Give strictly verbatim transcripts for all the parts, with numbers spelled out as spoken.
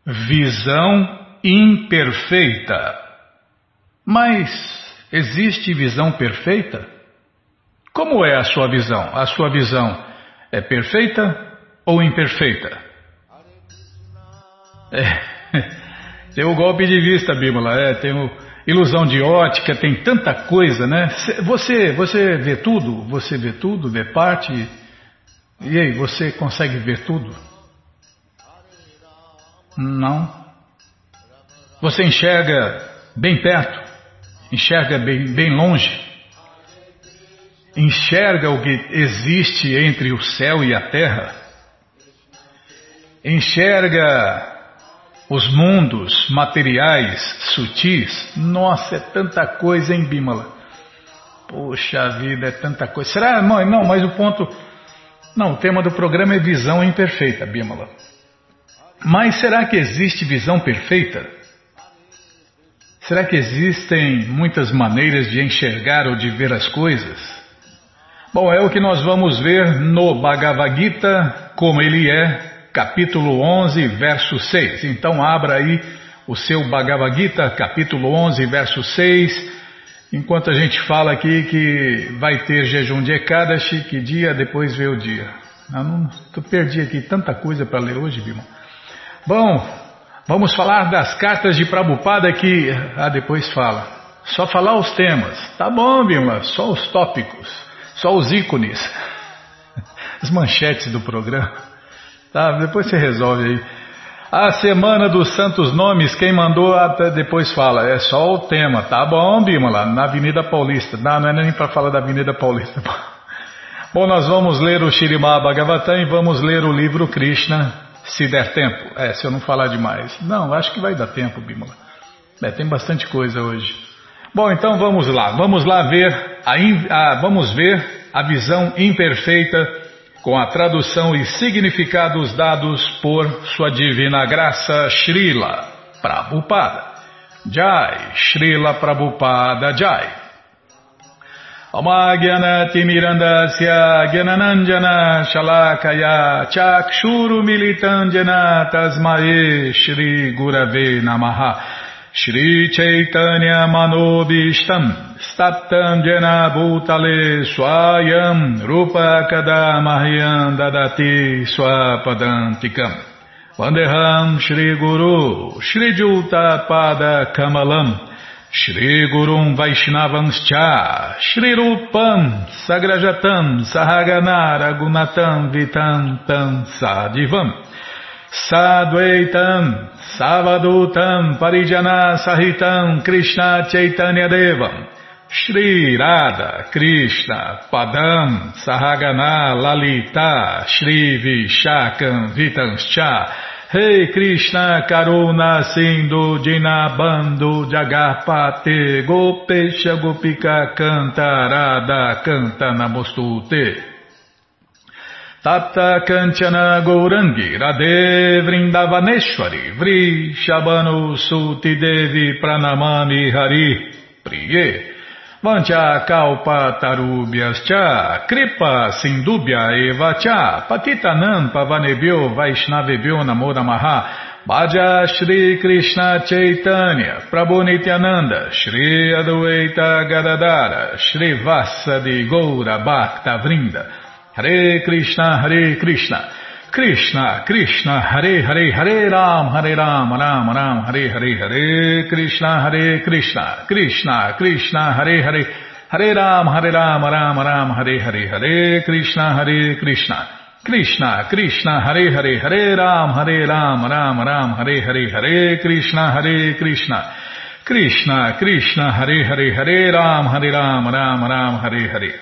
Visão imperfeita. Mas existe visão perfeita? Como é a sua visão? A sua visão é perfeita ou imperfeita? É, tem o golpe de vista, Bímola, é, tem o ilusão de ótica, tem tanta coisa, né? Você, você vê tudo? Você vê tudo, vê parte? E aí, você consegue ver tudo? Não. Você enxerga bem perto? Enxerga bem, bem longe? Enxerga o que existe entre o céu e a terra? Enxerga os mundos materiais sutis? Nossa, é tanta coisa, hein, Bímola? Poxa vida, é tanta coisa. Será? Não, não, mas o ponto... Não, o tema do programa é visão imperfeita, Bímola. Mas será que existe visão perfeita? Será que existem muitas maneiras de enxergar ou de ver as coisas? Bom, é o que nós vamos ver no Bhagavad Gita, como ele é, capítulo onze, verso seis. Então abra aí o seu Bhagavad Gita, capítulo onze, verso seis, enquanto a gente fala aqui que vai ter jejum de Ekadashi, que dia depois vê o dia. Eu não, eu perdi aqui tanta coisa para ler hoje, Bima. Bom... Vamos falar das cartas de Prabhupada que... Ah, depois fala. Só falar os temas. Tá bom, Bima, só os tópicos. Só os ícones. As manchetes do programa. Tá, depois você resolve aí. A Semana dos Santos Nomes, quem mandou, até depois fala. É só o tema. Tá bom, Bima, lá na Avenida Paulista. Não, não é nem para falar da Avenida Paulista. Bom, nós vamos ler o Śrīmad Bhagavatam e vamos ler o livro Krishna... Se der tempo. É, se eu não falar demais. Não, acho que vai dar tempo, Bímola. É, tem bastante coisa hoje. Bom, então vamos lá. Vamos lá ver a, a, vamos ver a visão imperfeita com a tradução e significados dados por Sua Divina Graça Srila Prabhupada. Jai, Srila Prabhupada Jai. Amagyanati mirandasya gyanananjana shalakaya chakshuru militandjana tasmae Shri Gurave Namaha Shri Chaitanya Manobishtam Staptam Jena Bhutale Swayam Rupa Kadamahyam Dadati Swapadantikam Vandeham Shri Guru Shri Juta Pada Kamalam Shri Gurum Vaishnavanscha Shri Rupam Sagrajatam Sahagana Ragunatam Vitam Tam Sadivam Sadvaitam Savadutam Parijana Sahitam Krishna Chaitanya Devam Shri Radha Krishna Padam Sahagana Lalita Shri Vishakam Vitanscha Rei hey Krishna Karuna Sindhu Dinabando Jagarpate Gopesha Gopika Canta Radha Canta Namostute Tapta Kanchana Gourangi Radhe Vrindavaneshwari Vri Shabanu Suti Devi Pranamami Hari Priye Vancha Kalpa Tarubhyascha Kripa Sindubhya Eva Cha Patitanam Pavanebhyo Vaishnavebhyo Namo Namaha Bhaja Shri Krishna Chaitanya Prabhu Nityananda Shri Adwaita Gadadara Shri Vasadi Goura Bhakta Vrinda Hare Krishna Hare Krishna Krishna Krishna Hare Hare Hare Ram Hare Ram Ram Ram Hare Hare Hare Krishna Hare Krishna Krishna Krishna Hare Hare Hare Ram Hare Ram Ram Ram Hare Hare Hare Krishna Hare Krishna Krishna Krishna Hare Hare Hare Ram Hare Ram Ram Ram Hare Hare Hare Krishna Hare Krishna Krishna Krishna Hare Hare Hare Ram Hare Ram Ram Ram Hare Hare.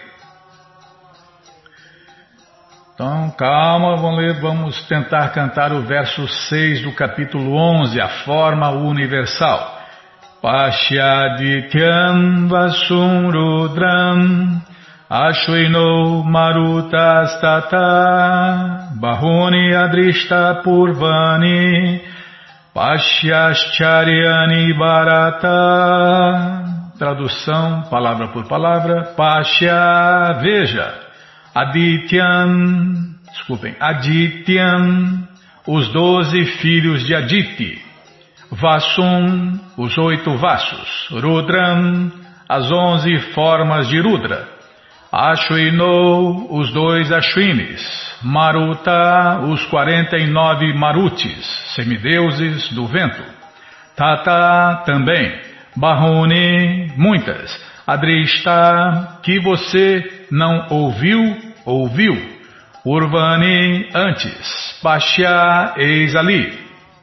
Então, calma, vamos, ler, vamos tentar cantar o verso seis do capítulo onze, a forma universal. Pashyadityam vasum rudram ashwino marutastata bahuni adrishta purvani Pashyaschariani Bharata. Tradução, palavra por palavra. Pashya, veja. Adityam, desculpem, Adityam, os doze filhos de Aditi, Vasum, os oito Vasus, Rudram, as onze formas de Rudra, Ashwino, os dois Ashwinis, Maruta, os quarenta e nove Marutis, semideuses do vento, Tata também, Bahuni, muitas, Adrishta, que você não ouviu, ouviu, Urvani, antes, Pashya, eis ali,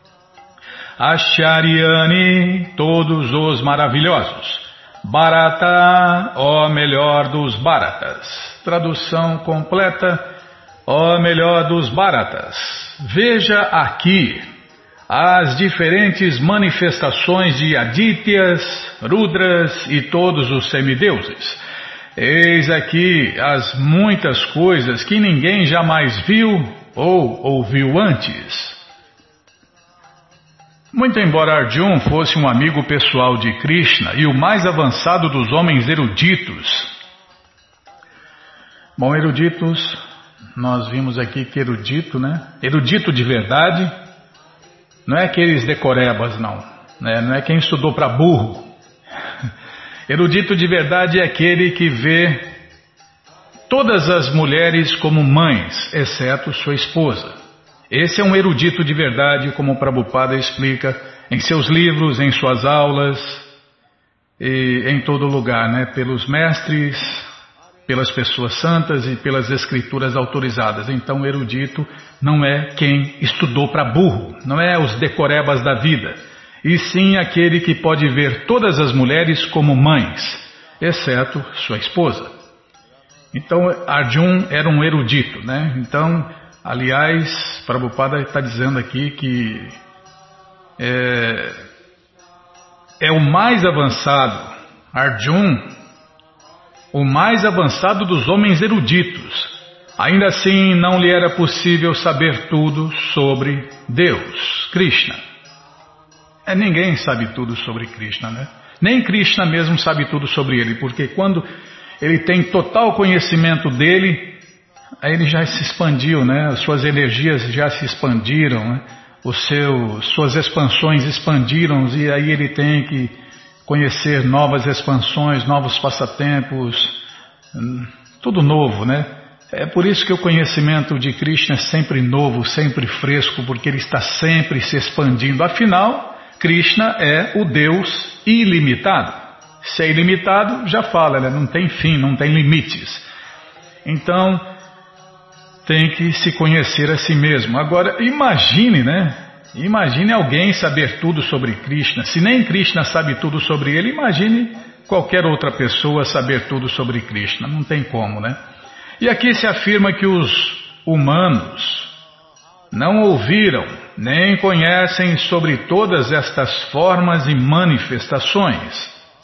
Asharyani, todos os maravilhosos, Bharata, ó melhor dos Bharatas. Tradução completa, ó melhor dos Bharatas. Veja aqui as diferentes manifestações de Adityas, Rudras e todos os semideuses. Eis aqui as muitas coisas que ninguém jamais viu ou ouviu antes. Muito embora Arjuna fosse um amigo pessoal de Krishna e o mais avançado dos homens eruditos. Bom, eruditos, nós vimos aqui que erudito, né? Erudito de verdade, não é aqueles decorebas, não. Né? Não é quem estudou para burro. Erudito de verdade é aquele que vê todas as mulheres como mães, exceto sua esposa. Esse é um erudito de verdade, como o Prabhupada explica em seus livros, em suas aulas e em todo lugar, né? Pelos mestres, pelas pessoas santas e pelas escrituras autorizadas. Então, o erudito não é quem estudou para burro, não é os decorebas da vida, e sim aquele que pode ver todas as mulheres como mães, exceto sua esposa. Então, Arjuna era um erudito, né? Então, aliás, Prabhupada está dizendo aqui que é, é o mais avançado, Arjuna, o mais avançado dos homens eruditos. Ainda assim, não lhe era possível saber tudo sobre Deus, Krishna. É, ninguém sabe tudo sobre Krishna, né? Nem Krishna mesmo sabe tudo sobre ele, porque quando ele tem total conhecimento dele, aí ele já se expandiu, né? As suas energias já se expandiram, né? Os seus, suas expansões expandiram e aí ele tem que conhecer novas expansões, novos passatempos, tudo novo, né? É por isso que o conhecimento de Krishna é sempre novo, sempre fresco, porque ele está sempre se expandindo. Afinal, Krishna é o Deus ilimitado. Se é ilimitado, já fala, né? Não tem fim, não tem limites. Então, tem que se conhecer a si mesmo. Agora, imagine, né? Imagine alguém saber tudo sobre Krishna. Se nem Krishna sabe tudo sobre ele, imagine qualquer outra pessoa saber tudo sobre Krishna. Não tem como, né? E aqui se afirma que os humanos não ouviram, nem conhecem sobre todas estas formas e manifestações.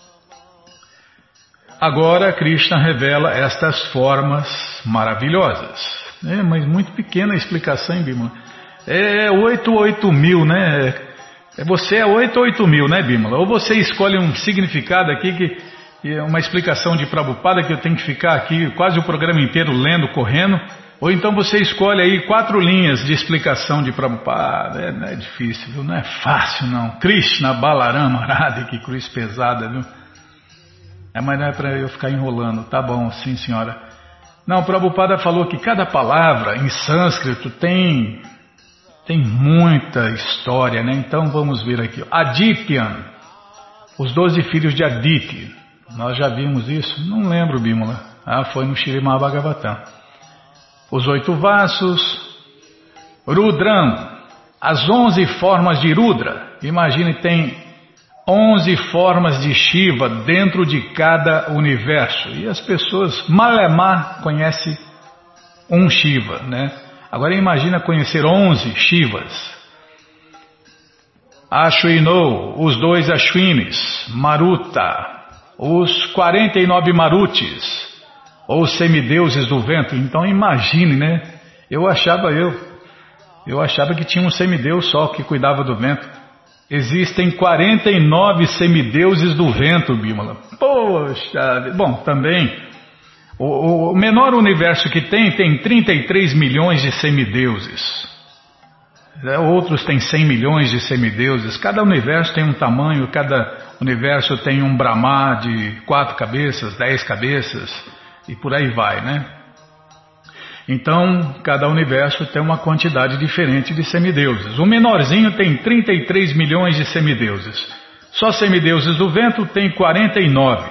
Agora Krishna revela estas formas maravilhosas. É, mas muito pequena a explicação, hein, Bimala? É oito ou oito mil, né? É, você é oito ou oito mil, né, Bimala? Ou você escolhe um significado aqui, que, que é uma explicação de Prabhupada, que eu tenho que ficar aqui quase o programa inteiro lendo, correndo, ou então você escolhe aí quatro linhas de explicação de Prabhupada. É, não é difícil, viu? Não é fácil, não. Krishna, Balarama, Radha, que cruz pesada, viu? É, mas não é para eu ficar enrolando. Tá bom, sim, senhora. Não, o Prabhupada falou que cada palavra em sânscrito tem, tem muita história, né? Então vamos ver aqui. Adityan, os doze filhos de Aditi. Nós já vimos isso? Não lembro, Bímola. Ah, foi no Śrīmad Bhagavatam. Os oito Vasus, Rudram, as onze formas de Rudra. Imagine, tem onze formas de Shiva dentro de cada universo. E as pessoas, Malemar conhece um Shiva, né? Agora imagina conhecer onze Shivas. Ashwino, os dois Ashwinis, Maruta, os quarenta e nove Marutis, ou semideuses do vento. Então imagine, né? Eu achava eu, eu achava que tinha um semideus só que cuidava do vento. Existem quarenta e nove semideuses do vento, Bímola. Poxa, bom, também o, o menor universo que tem, tem trinta e três milhões de semideuses. outros têm cem milhões de semideuses, cada universo tem um tamanho, cada universo tem um Brahma de quatro cabeças, dez cabeças, e por aí vai, né? Então, cada universo tem uma quantidade diferente de semideuses. O menorzinho tem trinta e três milhões de semideuses. Só semideuses do vento tem quarenta e nove.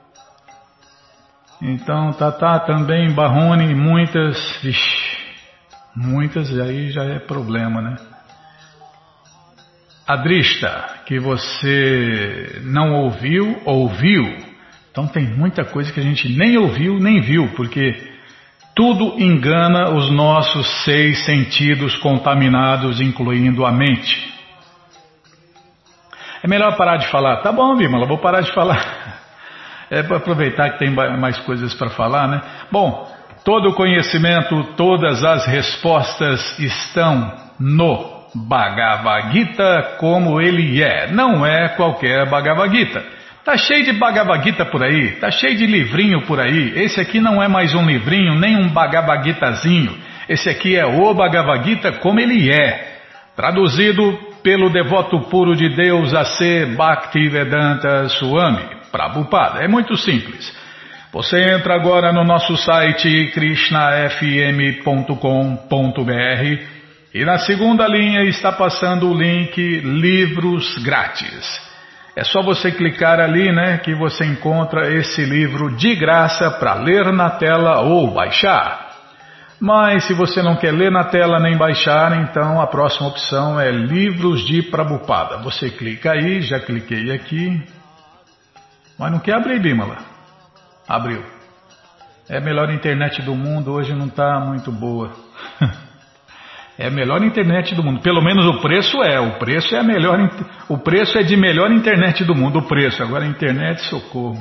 Então, tá, tá, também, Barrone, muitas, vixi, muitas, aí já é problema, né? Adrista, que você não ouviu, ouviu. Então tem muita coisa que a gente nem ouviu, nem viu, porque tudo engana os nossos seis sentidos contaminados, incluindo a mente. É melhor parar de falar. Tá bom, Bímola, vou parar de falar. É para aproveitar que tem mais coisas para falar, né? Bom, todo o conhecimento, todas as respostas estão no Bhagavad Gita como ele é. Não é qualquer Bhagavad Gita. Tá cheio de Bhagavad Gita por aí, tá cheio de livrinho por aí. Esse aqui não é mais um livrinho, nem um Bhagavad Gitazinho. Esse aqui é o Bhagavad Gita como ele é. Traduzido pelo devoto puro de Deus A C Bhaktivedanta Swami Prabhupada. É muito simples. Você entra agora no nosso site krishna f m ponto com ponto b r e na segunda linha está passando o link Livros Grátis. É só você clicar ali, né, que você encontra esse livro de graça para ler na tela ou baixar. Mas se você não quer ler na tela nem baixar, então a próxima opção é Livros de Prabhupada. Você clica aí, já cliquei aqui. Mas não quer abrir, Bímola? Abriu. É a melhor internet do mundo, hoje não está muito boa. É a melhor internet do mundo. Pelo menos o preço é. O preço é a melhor. O preço é de melhor internet do mundo. O preço. Agora a internet, socorro.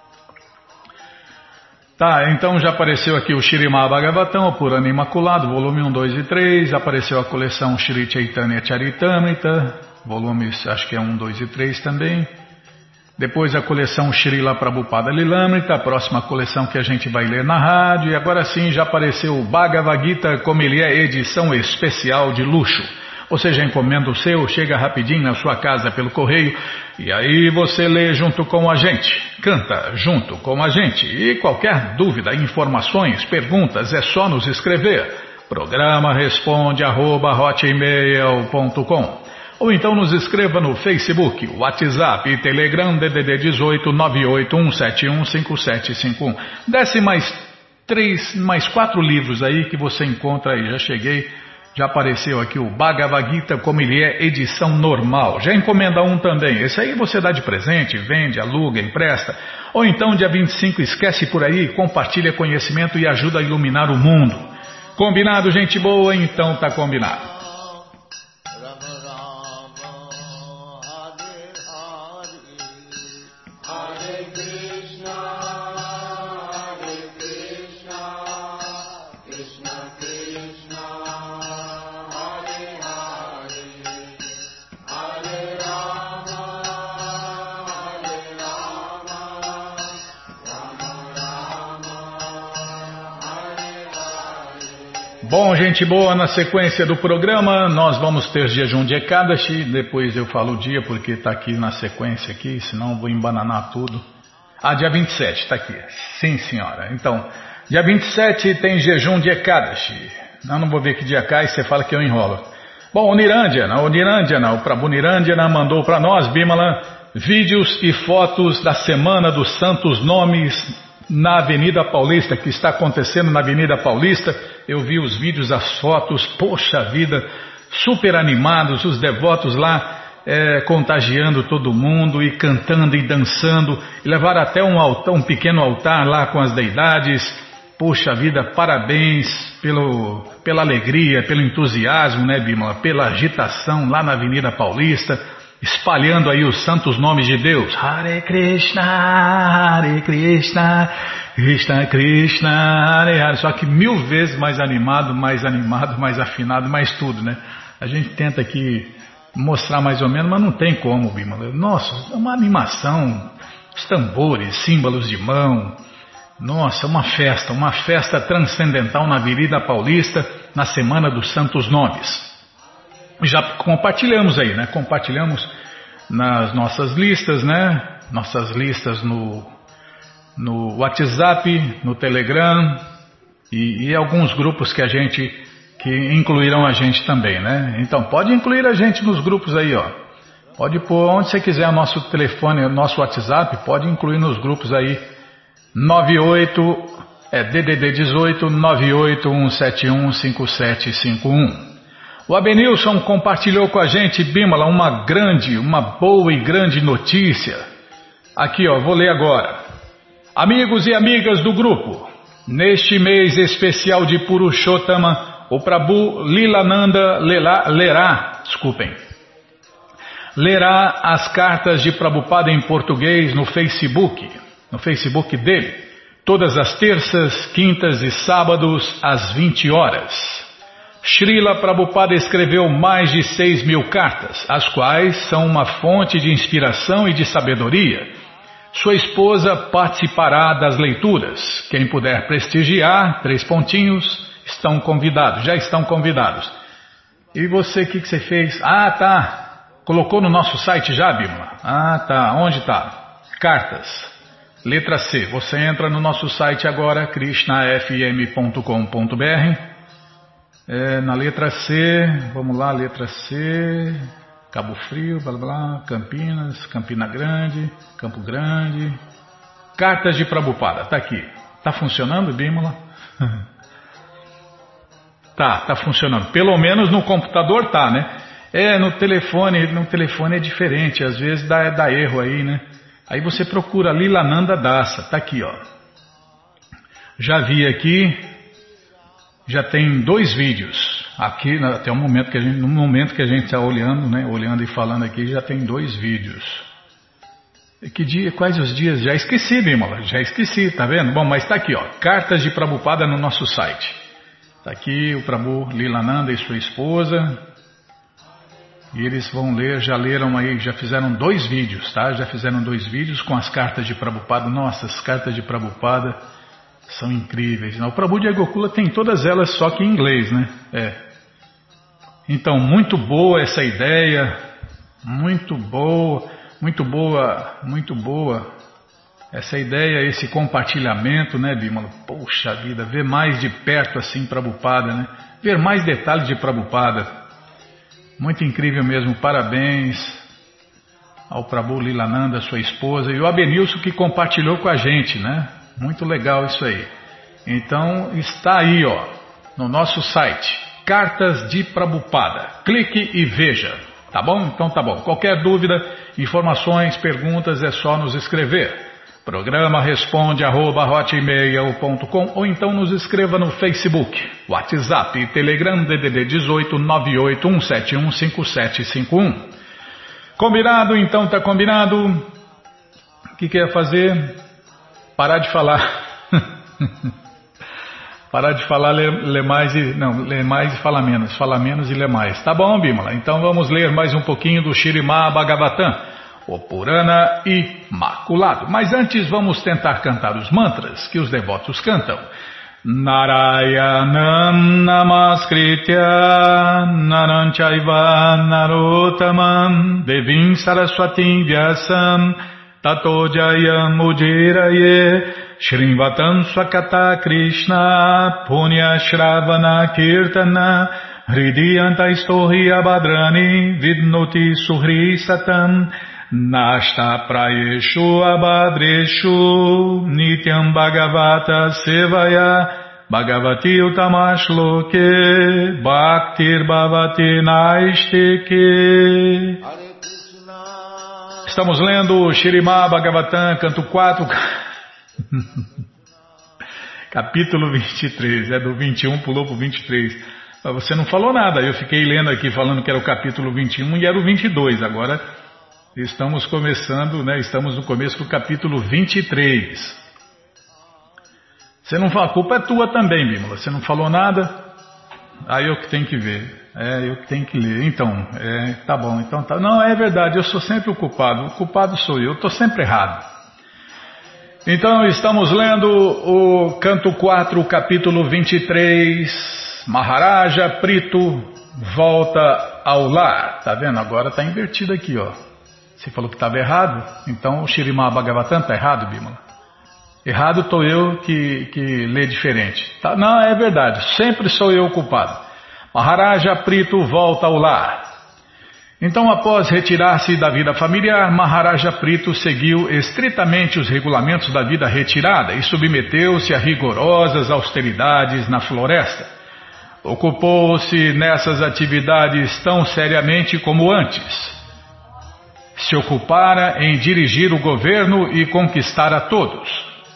Tá, então já apareceu aqui o Śrīmad Bhagavatam, o Purana Imaculado, volume um, dois e três. Apareceu a coleção Shri Chaitanya Charitamrita, volumes, acho que é um, dois e três também. Depois a coleção Srila Prabhupada Lilamrita, a próxima coleção que a gente vai ler na rádio. E agora sim já apareceu o Bhagavad Gita como ele é, edição especial de luxo. Você já encomenda o seu, chega rapidinho na sua casa pelo correio e aí você lê junto com a gente, canta junto com a gente. E qualquer dúvida, informações, perguntas, é só nos escrever. Programa responde arroba hotmail ponto com. Ou então nos escreva no Facebook, WhatsApp e Telegram D D D dezoito nove oito um sete um cinco sete cinco um. Desce mais três, mais quatro livros aí que você encontra aí. Já cheguei, já apareceu aqui o Bhagavad Gita como ele é, edição normal. Já encomenda um também. Esse aí você dá de presente, vende, aluga, empresta. Ou então dia vinte e cinco esquece por aí, compartilha conhecimento e ajuda a iluminar o mundo. Combinado, gente boa? Então tá combinado. Bom, gente boa, na sequência do programa nós vamos ter jejum de Ekadashi, depois eu falo o dia porque está aqui na sequência aqui, senão eu vou embananar tudo. Ah, dia vinte e sete, está aqui, sim senhora. Então, dia vinte e sete tem jejum de Ekadashi. Não, não vou ver que dia cai, você fala que eu enrolo. Bom, o Nirandjana, o Nirandjana, o Prabhu Nirandjana mandou para nós, Bimala, vídeos e fotos da Semana dos Santos Nomes na Avenida Paulista, que está acontecendo na Avenida Paulista. Eu vi os vídeos, as fotos, poxa vida, super animados, os devotos lá é, contagiando todo mundo e cantando e dançando, e levaram até um, altar, um pequeno altar lá com as deidades. Poxa vida, parabéns pelo, pela alegria, pelo entusiasmo, né, Bímola, pela agitação lá na Avenida Paulista, espalhando aí os santos nomes de Deus. Hare Krishna, Hare Krishna, Krishna Krishna, Hare Hare. Só que mil vezes mais animado, mais animado, mais afinado, mais tudo, né? A gente tenta aqui mostrar mais ou menos, mas não tem como, Bímola. Nossa, é uma animação, os tambores, símbolos de mão. Nossa, uma festa, uma festa transcendental na Avenida Paulista, na Semana dos Santos Nomes. já compartilhamos aí, né? Compartilhamos nas nossas listas, né? Nossas listas no, no WhatsApp, no Telegram e, e alguns grupos que a gente, que incluíram a gente também, né? Então pode incluir a gente nos grupos aí, ó. Pode pôr onde você quiser o nosso telefone, o nosso WhatsApp, pode incluir nos grupos aí. nove oito é D D D dezoito nove oito um sete um cinco sete cinco um. O Abenilson compartilhou com a gente, Bímola, uma grande, uma boa e grande notícia. Aqui, ó, vou ler agora. Amigos e amigas do grupo, neste mês especial de Purushottama, o Prabhu Lilananda lerá, lerá, desculpem, lerá as cartas de Prabhupada em português no Facebook, no Facebook dele, todas as terças, quintas e sábados às vinte horas. Srila Prabhupada escreveu mais de seis mil cartas, as quais são uma fonte de inspiração e de sabedoria. Sua esposa participará das leituras. Quem puder prestigiar, três pontinhos, estão convidados, já estão convidados. E você, o que, que você fez? Ah, tá. Colocou no nosso site já, Bímola? Ah, tá. Onde tá? Cartas. Letra C. Você entra no nosso site agora, krishna f m ponto com ponto b r. É, na letra C, vamos lá, letra C, Cabo Frio, blá, blá, blá, Campinas, Campina Grande, Campo Grande, cartas de Prabhupada, tá aqui. Tá funcionando, Bímola? tá, tá funcionando. Pelo menos no computador tá, né? É, no telefone, no telefone é diferente, às vezes dá, dá erro aí, né? Aí você procura Lilananda Dasa, tá aqui, ó. Já vi aqui. Já tem dois vídeos aqui, até o momento que a gente, no momento que a gente está olhando, né, olhando e falando aqui, já tem dois vídeos. Que dia, quais os dias? Já esqueci, Bímola, já esqueci, tá vendo? Bom, mas está aqui, ó, cartas de Prabhupada no nosso site. Está aqui o Prabhu Lilananda e sua esposa. E eles vão ler, já leram aí, já fizeram dois vídeos, tá? Já fizeram dois vídeos com as cartas de Prabhupada. Nossa, as cartas de Prabhupada são incríveis. O Prabhu de Gokula tem todas elas, só que em inglês, né? É. Então, muito boa essa ideia, muito boa, muito boa, muito boa essa ideia, esse compartilhamento, né, Bímola? Poxa vida, ver mais de perto assim Prabhupada, né? Ver mais detalhes de Prabhupada. Muito incrível mesmo, parabéns ao Prabhu Lilananda, sua esposa, e o Abenilson que compartilhou com a gente, né? Muito legal isso aí. Então está aí, ó, no nosso site, Cartas de Prabhupada. Clique e veja, tá bom? Então tá bom. Qualquer dúvida, informações, perguntas, é só nos escrever. Programa responde arroba hotmail ponto com ou então nos escreva no Facebook, WhatsApp e Telegram D D D dezoito nove oito um sete um cinco sete cinco um. Combinado? Então tá combinado. O que quer fazer? Parar de falar, parar de falar, ler, ler mais e não, ler mais e falar menos, falar menos e ler mais. Tá bom, Bímola? Então vamos ler mais um pouquinho do Śrīmad Bhagavatam, o Purana Imaculado. Mas antes vamos tentar cantar os mantras que os devotos cantam. Narayanam Namaskritya Naram Chaiva Narottamam Devim Saraswatim Vyasam Tato Jayam Ujiraye Shrivatam Swakata Krishna Punya Shravana Kirtana Hridiyanta Istohi Abhadrani Vidnoti Suhri Satam Nashta Prayeshu Abhadreshu Nityam Bhagavata Sevaya Bhagavati Utamashloke Bhaktir Bhavati Naistike. Estamos lendo o Śrīmad Bhagavatam, canto quatro, capítulo vinte e três, é do vinte e um, pulou para o vinte e três. Você não falou nada, eu fiquei lendo aqui falando que era o capítulo vinte e um e era o vinte e dois, agora estamos começando, né, estamos no começo do capítulo vinte e três. Você não fala, a culpa é tua também, Bímola, você não falou nada, aí eu que tenho que ver. É, eu que tenho que ler. Então, é, tá bom, então tá. Não, é verdade, eu sou sempre o culpado. O culpado sou eu, eu estou sempre errado. Então, estamos lendo o canto quatro, capítulo vinte e três. Maharaja Prito volta ao lar. Tá vendo? Agora está invertido aqui, ó. Você falou que estava errado, então o Śrīmad Bhagavatam está errado, Bimala. Errado estou eu que, que lê diferente. Tá? Não, é verdade, sempre sou eu o culpado. Maharaja Prito volta ao lar. Então, após retirar-se da vida familiar, Maharaja Prito seguiu estritamente os regulamentos da vida retirada e submeteu-se a rigorosas austeridades na floresta. Ocupou-se nessas atividades tão seriamente como antes. Se ocupara em dirigir o governo e conquistar a todos.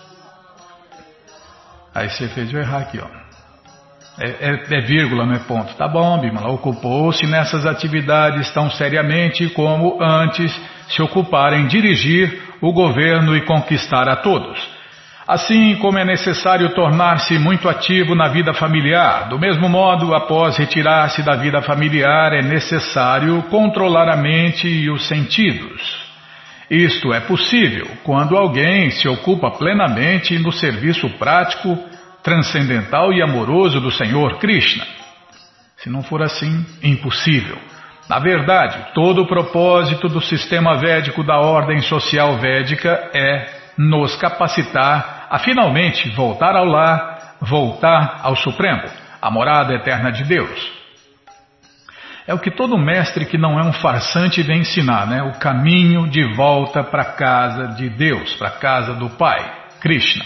Aí você fez eu errar aqui, ó. É, é, é vírgula, não é ponto. Tá bom, Bimala. Ocupou-se nessas atividades tão seriamente como antes se ocupara em dirigir o governo e conquistar a todos. Assim como é necessário tornar-se muito ativo na vida familiar, do mesmo modo, após retirar-se da vida familiar, é necessário controlar a mente e os sentidos. Isto é possível quando alguém se ocupa plenamente no serviço prático, transcendental e amoroso do Senhor Krishna. Se não for assim, impossível. Na verdade, todo o propósito do sistema védico da ordem social védica é nos capacitar a finalmente voltar ao lar, voltar ao Supremo, a morada eterna de Deus. É o que todo mestre que não é um farsante vem ensinar, né? O caminho de volta para a casa de Deus, para a casa do Pai, Krishna.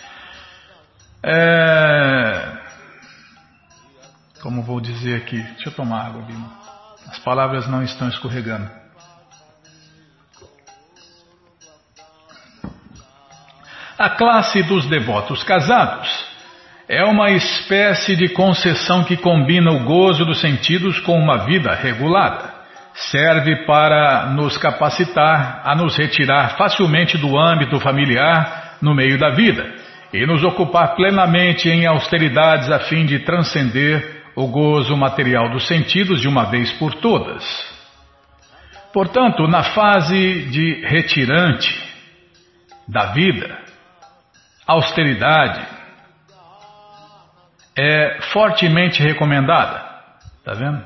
É... Como vou dizer aqui? Deixa eu tomar água, Bima. As palavras não estão escorregando. A classe dos devotos casados é uma espécie de concessão que combina o gozo dos sentidos com uma vida regulada. Serve para nos capacitar a nos retirar facilmente do âmbito familiar no meio da vida e nos ocupar plenamente em austeridades a fim de transcender o gozo material dos sentidos de uma vez por todas. Portanto, na fase de retirante da vida, a austeridade é fortemente recomendada. Está vendo?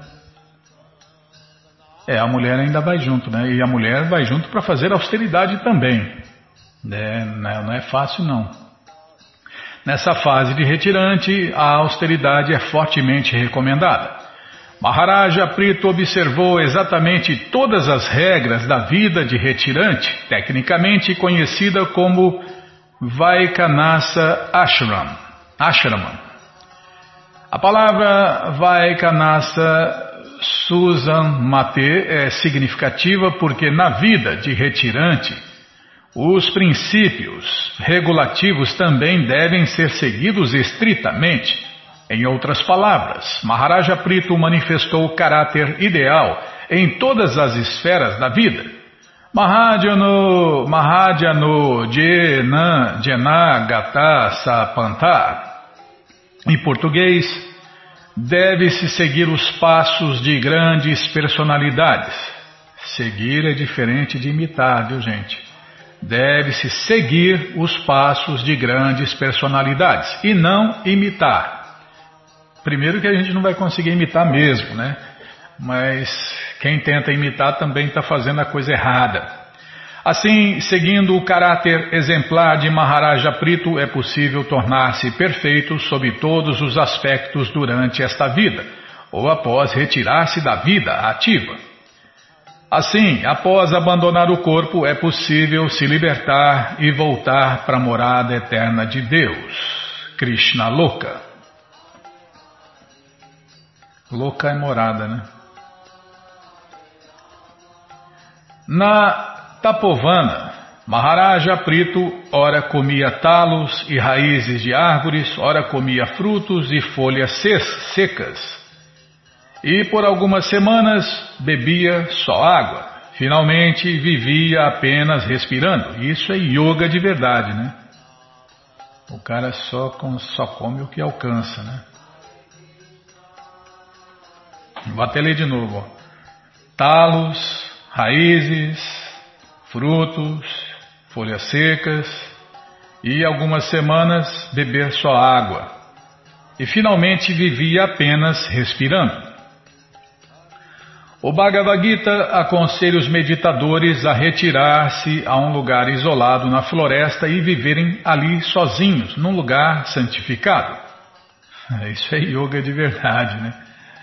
É, a mulher ainda vai junto, né? E a mulher vai junto para fazer austeridade também. É, não é fácil, não. Nessa fase de retirante, a austeridade é fortemente recomendada. Maharaja Prito observou exatamente todas as regras da vida de retirante, tecnicamente conhecida como Vaikanasa Ashram. Ashramam. A palavra Vaikanasa Susan Mate é significativa porque na vida de retirante, os princípios regulativos também devem ser seguidos estritamente. Em outras palavras, Maharaja Prito manifestou o caráter ideal em todas as esferas da vida. Mahadhyano, Mahadhyano Jena, Jena Gata Sapanta. Em português, deve-se seguir os passos de grandes personalidades. Seguir é diferente de imitar, viu, gente? Deve-se seguir os passos de grandes personalidades e não imitar. Primeiro que a gente não vai conseguir imitar mesmo, né? Mas quem tenta imitar também está fazendo a coisa errada. Assim, seguindo o caráter exemplar de Maharaja Prito, é possível tornar-se perfeito sob todos os aspectos durante esta vida, ou após retirar-se da vida ativa. Assim, após abandonar o corpo, é possível se libertar e voltar para a morada eterna de Deus, Krishna Loka. Loka é morada, né? Na Tapovana, Maharaja Prito ora comia talos e raízes de árvores, ora comia frutos e folhas secas. E por algumas semanas bebia só água. Finalmente vivia apenas respirando. Isso é yoga de verdade, né? O cara só, com, só come o que alcança, né? Vou até ler de novo. Ó. Talos, raízes, frutos, folhas secas e algumas semanas beber só água. E finalmente vivia apenas respirando. O Bhagavad Gita aconselha os meditadores a retirar-se a um lugar isolado na floresta e viverem ali sozinhos, num lugar santificado. Isso é yoga de verdade, né?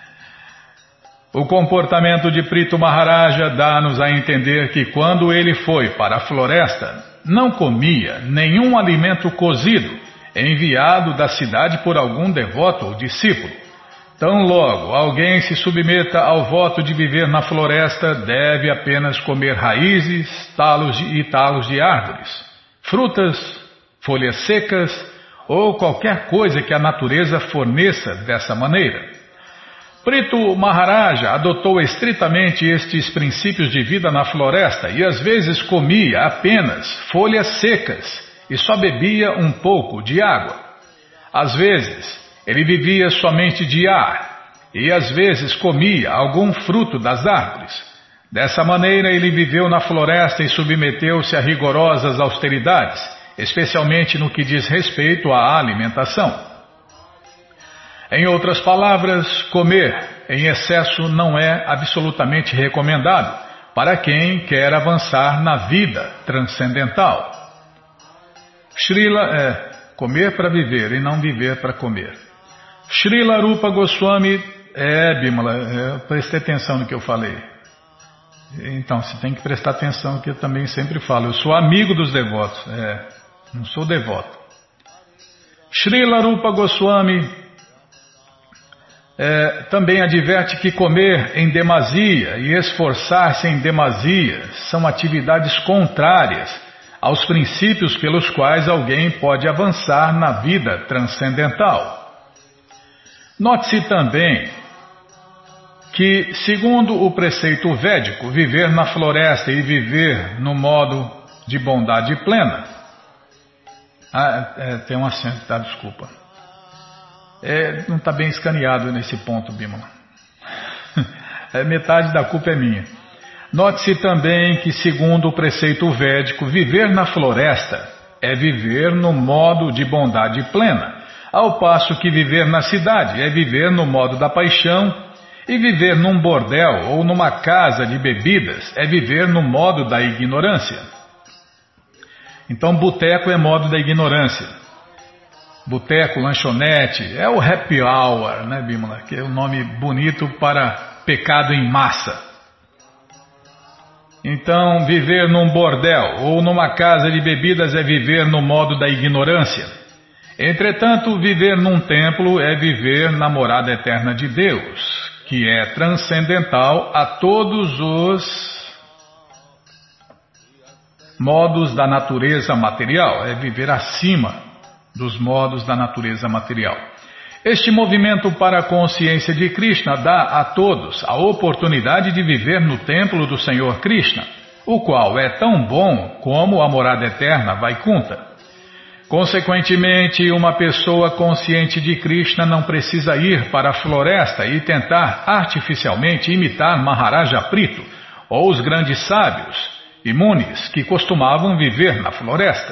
O comportamento de Prithu Maharaja dá-nos a entender que quando ele foi para a floresta, não comia nenhum alimento cozido, enviado da cidade por algum devoto ou discípulo. Tão logo alguém se submeta ao voto de viver na floresta, deve apenas comer raízes, talos e talos de árvores, frutas, folhas secas ou qualquer coisa que a natureza forneça dessa maneira. Prithu Maharaja adotou estritamente estes princípios de vida na floresta e às vezes comia apenas folhas secas e só bebia um pouco de água. Às vezes ele vivia somente de ar e às vezes comia algum fruto das árvores. Dessa maneira ele viveu na floresta e submeteu-se a rigorosas austeridades, especialmente no que diz respeito à alimentação. Em outras palavras, comer em excesso não é absolutamente recomendado para quem quer avançar na vida transcendental. Srila é comer para viver e não viver para comer. Srila Rupa Goswami, é, Bimala, é, eu prestei atenção no que eu falei. Então, você tem que prestar atenção no que eu também sempre falo. Eu sou amigo dos devotos, é, não sou devoto. Srila Rupa Goswami é, também adverte que comer em demasia e esforçar-se em demasia são atividades contrárias aos princípios pelos quais alguém pode avançar na vida transcendental. Note-se também que, segundo o preceito védico, viver na floresta e viver no modo de bondade plena. Ah, é, tem um acento, tá? Desculpa. É, não está bem escaneado nesse ponto, Bimala. É, metade da culpa é minha. Note-se também que, segundo o preceito védico, viver na floresta é viver no modo de bondade plena, ao passo que viver na cidade é viver no modo da paixão, e viver num bordel ou numa casa de bebidas é viver no modo da ignorância. Então, boteco é modo da ignorância. Boteco, lanchonete, é o happy hour, né, Bimala? Que é um nome bonito para pecado em massa. Então, viver num bordel ou numa casa de bebidas é viver no modo da ignorância. Entretanto, viver num templo é viver na morada eterna de Deus, que é transcendental a todos os modos da natureza material, é viver acima dos modos da natureza material. Este movimento para a consciência de Krishna dá a todos a oportunidade de viver no templo do Senhor Krishna, o qual é tão bom como a morada eterna Vaikuntha. Consequentemente, uma pessoa consciente de Krishna não precisa ir para a floresta e tentar artificialmente imitar Maharaja Prithu ou os grandes sábios e munis que costumavam viver na floresta.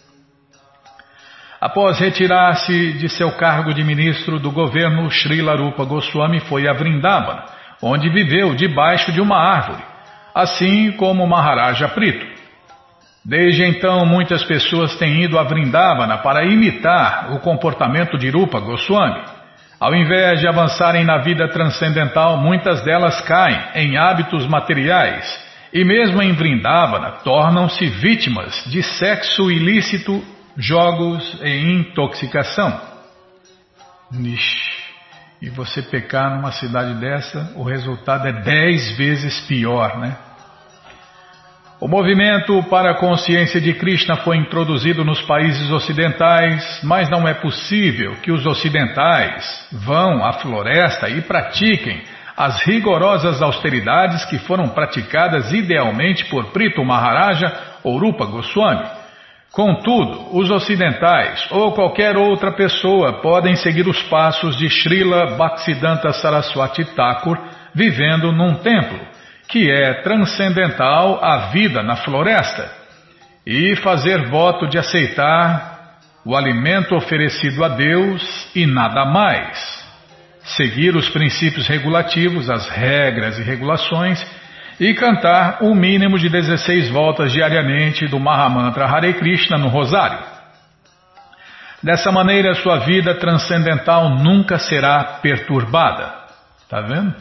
Após retirar-se de seu cargo de ministro do governo, Srila Rupa Goswami foi a Vrindavana, onde viveu debaixo de uma árvore, assim como Maharaja Prithu. Desde então, muitas pessoas têm ido a Vrindavana para imitar o comportamento de Rupa Goswami. Ao invés de avançarem na vida transcendental, muitas delas caem em hábitos materiais e mesmo em Vrindavana tornam-se vítimas de sexo ilícito, jogos e intoxicação. Ixi, e você pecar numa cidade dessa, o resultado é dez vezes pior, né? O movimento para a consciência de Krishna foi introduzido nos países ocidentais, mas não é possível que os ocidentais vão à floresta e pratiquem as rigorosas austeridades que foram praticadas idealmente por Prithu Maharaja ou Rupa Goswami. Contudo, os ocidentais ou qualquer outra pessoa podem seguir os passos de Srila Bhaktisiddhanta Saraswati Thakur vivendo num templo, que é transcendental à vida na floresta, e fazer voto de aceitar o alimento oferecido a Deus e nada mais. seguir os princípios regulativos, as regras e regulações, e cantar o mínimo de dezesseis voltas diariamente do Mahamantra Hare Krishna no rosário. Dessa maneira, sua vida transcendental nunca será perturbada. Está vendo?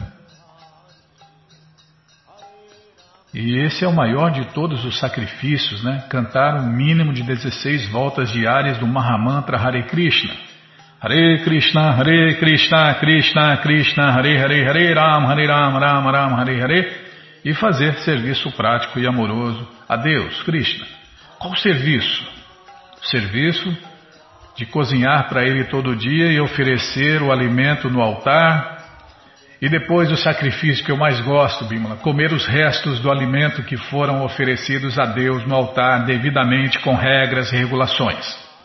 E esse é o maior de todos os sacrifícios, né? Cantar o mínimo de dezesseis voltas diárias do Mahamantra Hare Krishna. Hare Krishna, Hare Krishna, Krishna Krishna, Hare Hare, Hare Ram, Hare Ram, Ram Ram, Hare Hare, e fazer serviço prático e amoroso a Deus, Krishna. Qual serviço? Serviço de cozinhar para Ele todo dia e oferecer o alimento no altar. E depois o sacrifício que eu mais gosto, Bimala, comer os restos do alimento que foram oferecidos a Deus no altar devidamente com regras e regulações.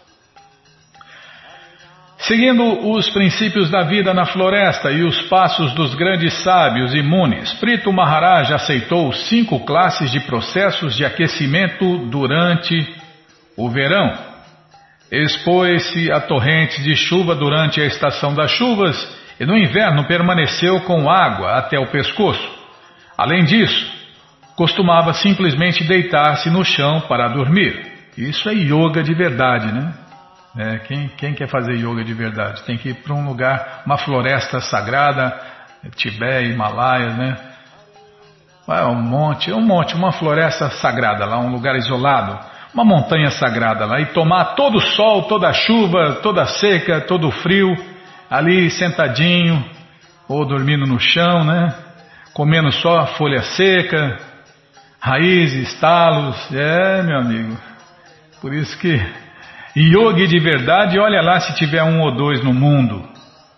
Seguindo os princípios da vida na floresta e os passos dos grandes sábios e munis, Prithu Maharaj aceitou cinco classes de processos de aquecimento durante o verão. Expôs-se a torrentes de chuva durante a estação das chuvas e no inverno permaneceu com água até o pescoço. Além disso, costumava simplesmente deitar-se no chão para dormir. Isso é yoga de verdade, né? É, quem, quem quer fazer yoga de verdade? Tem que ir para um lugar, uma floresta sagrada, Tibete, Himalaia, né? É um monte, um monte, uma floresta sagrada lá, um lugar isolado, uma montanha sagrada lá, e tomar todo o sol, toda a chuva, toda a seca, todo o frio, ali sentadinho, ou dormindo no chão, né? Comendo só folha seca, raízes, talos, é, meu amigo. Por isso que yogi de verdade, olha lá se tiver um ou dois no mundo.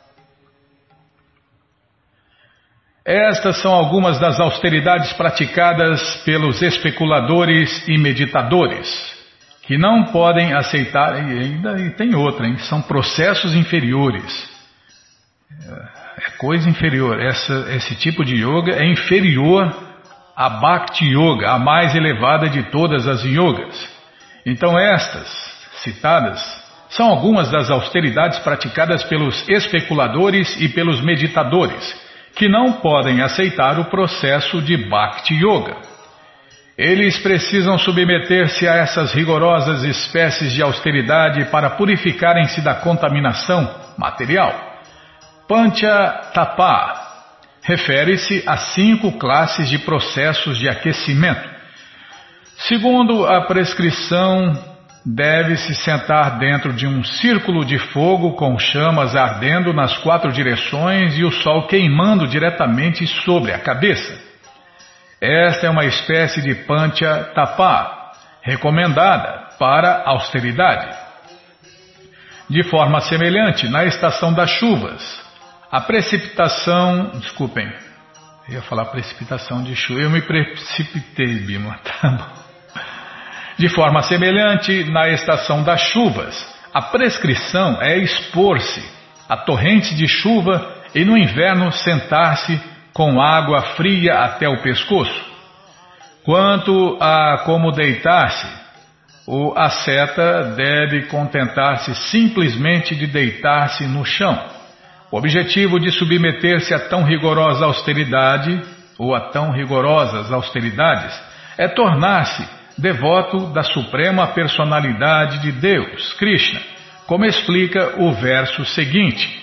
Estas são algumas das austeridades praticadas pelos especuladores e meditadores, que não podem aceitar, e ainda e tem outra, hein? São processos inferiores. É coisa inferior. Essa, esse tipo de yoga é inferior à Bhakti Yoga, a mais elevada de todas as yogas. Então estas citadas são algumas das austeridades praticadas pelos especuladores e pelos meditadores, que não podem aceitar o processo de Bhakti Yoga. Eles precisam submeter-se a essas rigorosas espécies de austeridade para purificarem-se da contaminação material. Pancha Tapa refere-se a cinco classes de processos de aquecimento. Segundo a prescrição, deve-se sentar dentro de um círculo de fogo com chamas ardendo nas quatro direções e o sol queimando diretamente sobre a cabeça. Esta é uma espécie de Pancha Tapa, recomendada para austeridade. De forma semelhante, na estação das chuvas, a precipitação... Desculpem, eu ia falar precipitação de chuva, eu me precipitei, Bima, tá bom. De forma semelhante, na estação das chuvas, a prescrição é expor-se a torrentes de chuva e no inverno sentar-se com água fria até o pescoço. Quanto a como deitar-se, o asceta deve contentar-se simplesmente de deitar-se no chão. O objetivo de submeter-se a tão rigorosa austeridade, ou a tão rigorosas austeridades, é tornar-se devoto da Suprema Personalidade de Deus, Krishna, como explica o verso seguinte.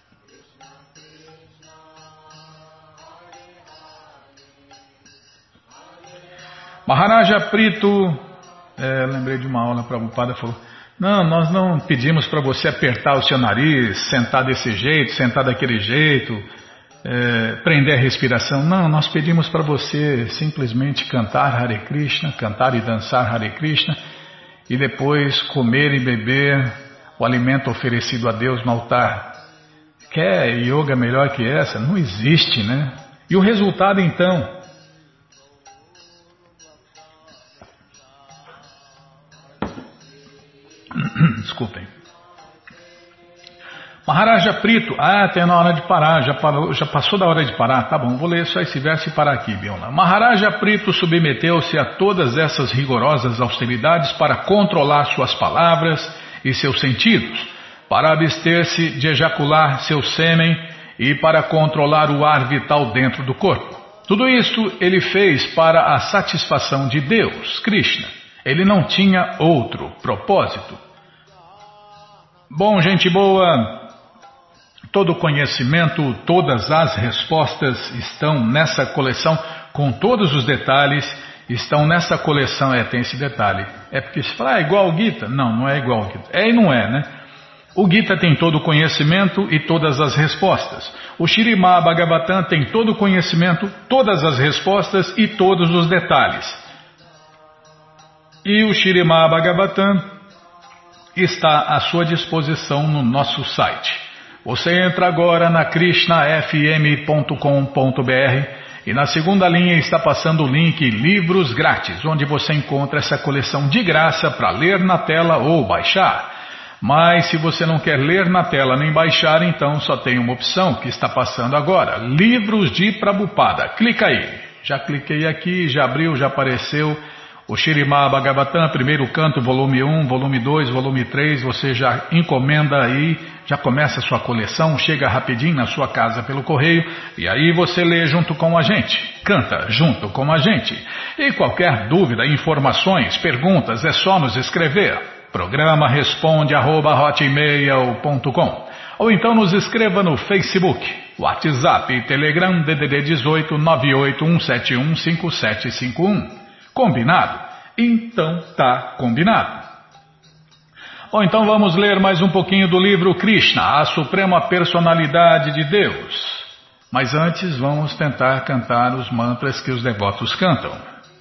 Maharaja Prithu, é, lembrei de uma aula, a Prabhupada falou, não, nós não pedimos para você apertar o seu nariz, sentar desse jeito, sentar daquele jeito, é, prender a respiração. Não, nós pedimos para você simplesmente cantar Hare Krishna, cantar e dançar Hare Krishna, e depois comer e beber o alimento oferecido a Deus no altar. Quer yoga melhor que essa? Não existe, né? E o resultado então? Desculpem. Maharaja Prithu, ah, tem na hora de parar, já, parou, já passou da hora de parar, tá bom, vou ler só esse verso e parar aqui, Biona. Maharaja Prithu submeteu-se a todas essas rigorosas austeridades para controlar suas palavras e seus sentidos, para abster-se de ejacular seu sêmen e para controlar o ar vital dentro do corpo. Tudo isso ele fez para a satisfação de Deus, Krishna. Ele não tinha outro propósito. Bom, gente boa, todo conhecimento, todas as respostas estão nessa coleção, com todos os detalhes, estão nessa coleção. É, tem esse detalhe. É porque se fala, ah, é igual ao Gita? Não, não é igual ao Gita. É e não é, né? O Gita tem todo o conhecimento e todas as respostas. O Śrīmad Bhagavatam tem todo o conhecimento, todas as respostas e todos os detalhes. E o Śrīmad Bhagavatam está à sua disposição no nosso site. Você entra agora na krishna f m ponto com ponto b r e na segunda linha está passando o link Livros Grátis, onde você encontra essa coleção de graça para ler na tela ou baixar. Mas se você não quer ler na tela nem baixar, então só tem uma opção que está passando agora, Livros de Prabhupada. Clica aí. Já cliquei aqui, já abriu, já apareceu o Śrīmad Bhagavatam, primeiro canto, volume um, volume dois, volume três, você já encomenda aí, já começa a sua coleção, chega rapidinho na sua casa pelo correio, e aí você lê junto com a gente, canta junto com a gente. E qualquer dúvida, informações, perguntas, é só nos escrever. Programa responde arroba hotmail ponto com. Ou então nos escreva no Facebook, WhatsApp e Telegram D D D dezoito nove oito um sete um cinco sete cinco um. Combinado? Então tá combinado. Ou então vamos ler mais um pouquinho do livro Krishna, a Suprema Personalidade de Deus. Mas antes vamos tentar cantar os mantras que os devotos cantam.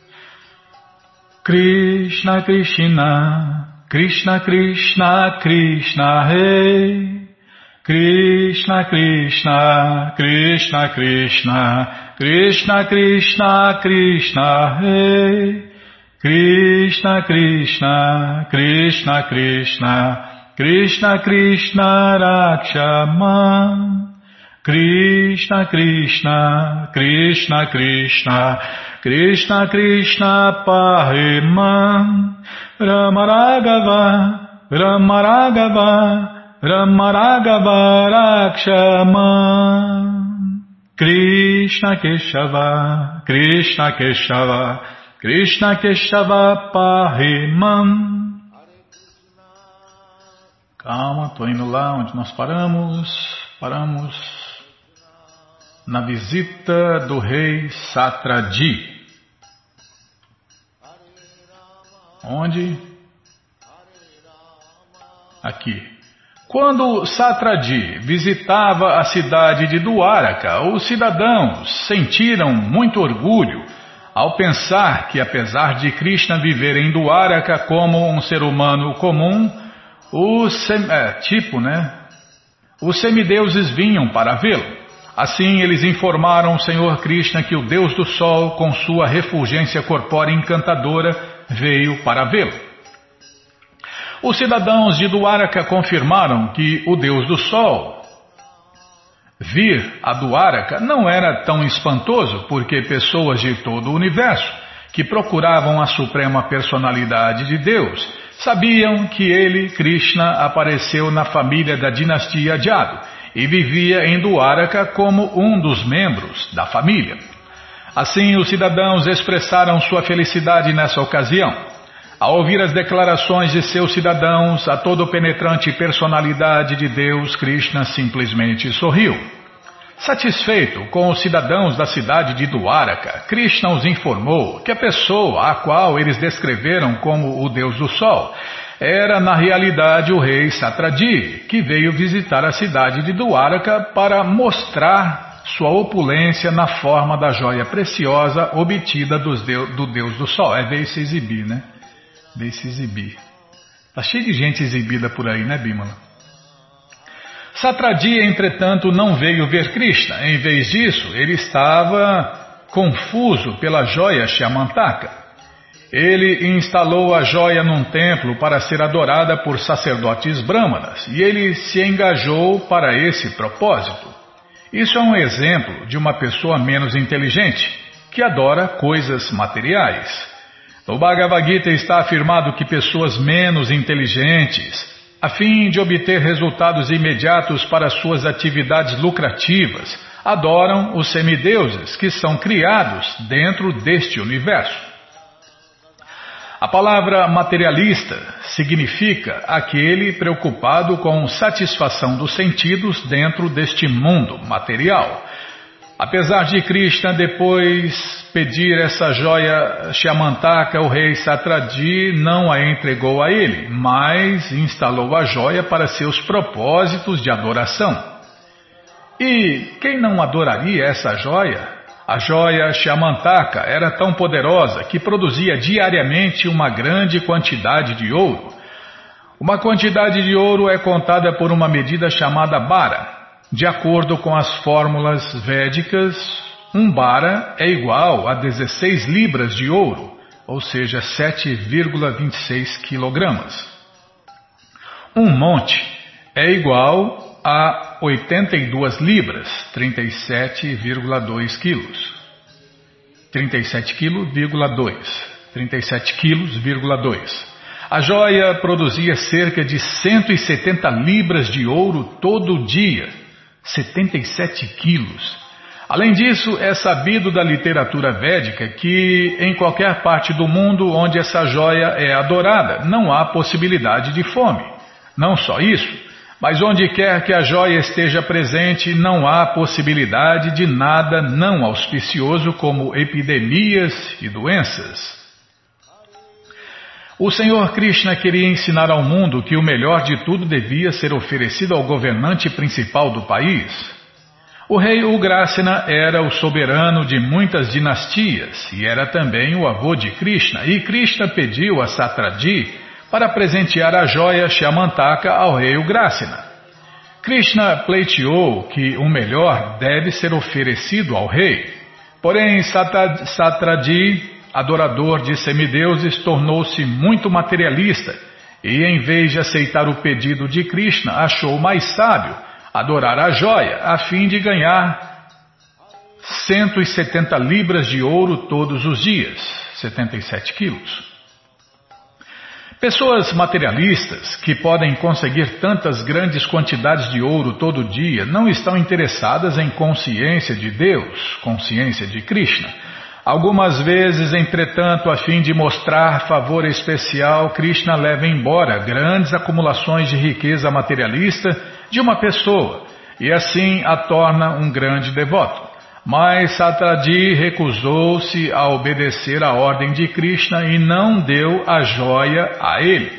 Krishna Krishna Krishna Krishna Krishna Rei Krishna Krishna Krishna Krishna Krishna Krishna Krishna Rei Krishna Krishna Krishna Krishna Krishna Krishna Rakshaman Krishna Krishna Krishna Krishna Krishna Krishna Pareman Rama Raghava Rama Raghava Rama Raghava Rakshaman Krishna Keshava Krishna Keshava Krishna Keshava Pareman. Calma, estou indo lá onde nós paramos. Paramos na visita do rei Satradi. Onde? Aqui. Quando Satradi visitava a cidade de Dwaraka, os cidadãos sentiram muito orgulho ao pensar que, apesar de Krishna viver em Dwaraka como um ser humano comum, os sem, é, tipo, né? Os semideuses vinham para vê-lo. Assim, eles informaram o Senhor Krishna que o Deus do Sol, com sua refulgência corpórea encantadora, veio para vê-lo. Os cidadãos de Dwaraka confirmaram que o Deus do Sol vir a Dwaraka não era tão espantoso, porque pessoas de todo o universo que procuravam a suprema personalidade de Deus sabiam que ele, Krishna, apareceu na família da dinastia Jadu e vivia em Dwaraka como um dos membros da família. Assim, os cidadãos expressaram sua felicidade nessa ocasião. Ao ouvir as declarações de seus cidadãos, a todo-penetrante personalidade de Deus, Krishna simplesmente sorriu. Satisfeito com os cidadãos da cidade de Dwaraka, Krishna os informou que a pessoa a qual eles descreveram como o Deus do Sol era na realidade o rei Satradi, que veio visitar a cidade de Dwaraka para mostrar sua opulência na forma da joia preciosa obtida dos deu, do Deus do Sol. É, veio se exibir, né? Veio se exibir. Tá cheio de gente exibida por aí, né, Bimala? Satradi, entretanto, não veio ver Krishna. Em vez disso, ele estava confuso pela joia Shyamantaka. Ele instalou a joia num templo para ser adorada por sacerdotes brahmanas e ele se engajou para esse propósito. Isso é um exemplo de uma pessoa menos inteligente, que adora coisas materiais. No Bhagavad Gita está afirmado que pessoas menos inteligentes a fim de obter resultados imediatos para suas atividades lucrativas, adoram os semideuses que são criados dentro deste universo. A palavra materialista significa aquele preocupado com satisfação dos sentidos dentro deste mundo material. Apesar de Krishna depois pedir essa joia Shyamantaka, o rei Satyajit não a entregou a ele, mas instalou a joia para seus propósitos de adoração. E quem não adoraria essa joia? A joia Shyamantaka era tão poderosa que produzia diariamente uma grande quantidade de ouro. Uma quantidade de ouro é contada por uma medida chamada bara. De acordo com as fórmulas védicas, um bara é igual a dezesseis libras de ouro, ou seja, sete vírgula vinte e seis quilogramas. Um monte é igual a oitenta e duas libras, trinta e sete vírgula dois quilos. trinta e sete quilos, dois. trinta e sete quilos, dois. A joia produzia cerca de cento e setenta libras de ouro todo dia, setenta e sete quilos. Além disso, é sabido da literatura védica que em qualquer parte do mundo onde essa joia é adorada, não há possibilidade de fome. Não só isso, mas onde quer que a joia esteja presente, não há possibilidade de nada não auspicioso como epidemias e doenças. O Senhor Krishna queria ensinar ao mundo que o melhor de tudo devia ser oferecido ao governante principal do país. O rei Ugrasena era o soberano de muitas dinastias e era também o avô de Krishna, e Krishna pediu a Satyajit para presentear a joia Shyamantaka ao rei Ugrasena. Krishna pleiteou que o melhor deve ser oferecido ao rei. Porém, Satyajit, adorador de semideuses, tornou-se muito materialista e, em vez de aceitar o pedido de Krishna, achou mais sábio adorar a joia a fim de ganhar cento e setenta libras de ouro todos os dias, setenta e sete quilos. Pessoas materialistas que podem conseguir tantas grandes quantidades de ouro todo dia não estão interessadas em consciência de Deus, consciência de Krishna. Algumas vezes, entretanto, a fim de mostrar favor especial, Krishna leva embora grandes acumulações de riqueza materialista de uma pessoa e assim a torna um grande devoto. Mas Satyajit recusou-se a obedecer à ordem de Krishna e não deu a joia a ele.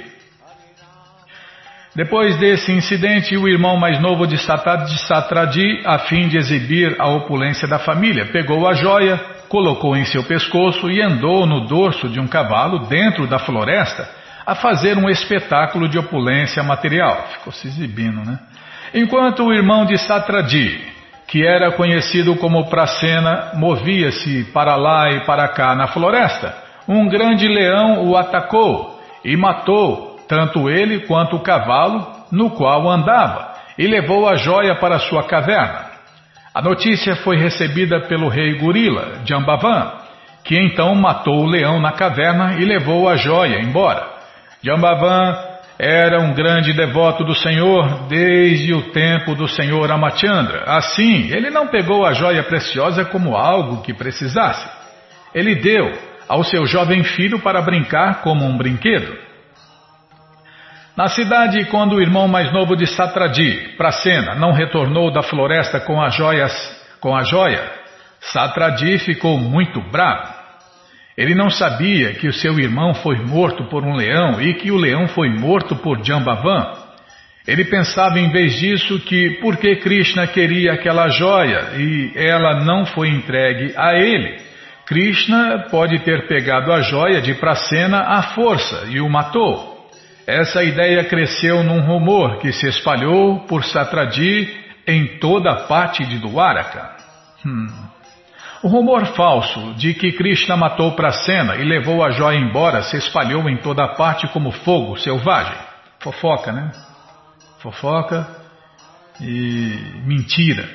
Depois desse incidente, o irmão mais novo de Satyajit, a fim de exibir a opulência da família, pegou a joia, colocou em seu pescoço e andou no dorso de um cavalo dentro da floresta a fazer um espetáculo de opulência material. Ficou se exibindo, né? Enquanto o irmão de Satyajit, que era conhecido como Pracena, movia-se para lá e para cá na floresta, um grande leão o atacou e matou tanto ele quanto o cavalo no qual andava e levou a joia para sua caverna. A notícia foi recebida pelo rei Gorila, Jambavan, que então matou o leão na caverna e levou a joia embora. Jambavan era um grande devoto do Senhor desde o tempo do Senhor Ramachandra. Assim, ele não pegou a joia preciosa como algo que precisasse. Ele deu ao seu jovem filho para brincar como um brinquedo. Na cidade, quando o irmão mais novo de Satyajit, Pracena, não retornou da floresta com, as joias, com a joia, Satyajit ficou muito bravo. Ele não sabia que o seu irmão foi morto por um leão e que o leão foi morto por Jambavan. Ele pensava em vez disso que por que Krishna queria aquela joia e ela não foi entregue a ele. Krishna pode ter pegado a joia de Pracena à força e o matou. Essa ideia cresceu num rumor que se espalhou por Satyajit em toda a parte de Dwaraka. Hum. O rumor falso de que Krishna matou Pracena e levou a joia embora se espalhou em toda a parte como fogo selvagem. Fofoca, né? Fofoca e mentira.